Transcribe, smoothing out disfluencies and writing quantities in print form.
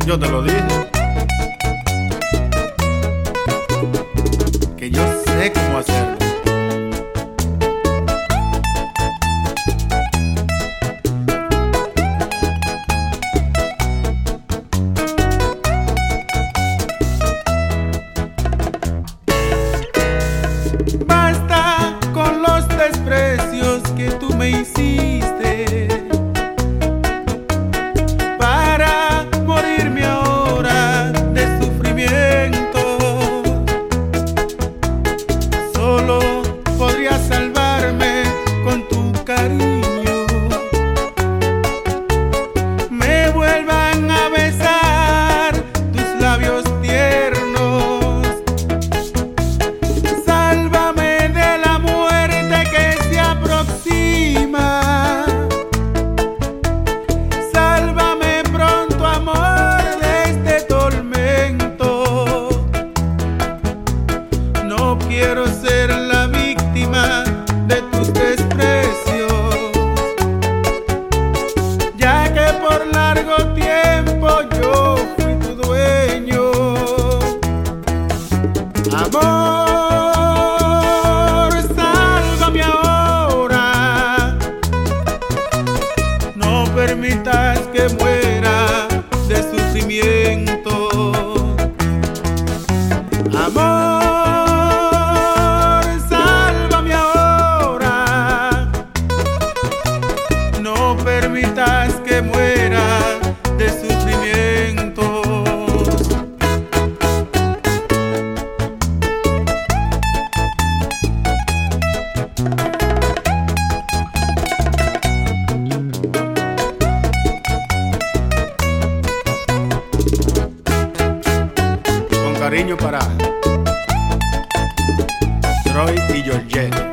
Yo te lo dije, que yo sé cómo hacerlo. Basta con los desprecios que tú me hiciste para morirme ahora de sufrimiento. Solo podría salvarme con tu cariño. Me vuelvan a besar tus labios tiernos. Sálvame de la muerte que se aproxima. Sálvame pronto, amor, de este tormento. No quiero ser la víctima de tus desprecios, ya que por largo tiempo yo fui tu dueño. Amor, sálvame ahora. No permitas que muera de sufrimiento. Amor, sálvame ahora. No permitas que muera de sufrimiento. Con cariño para Troy y Georgette.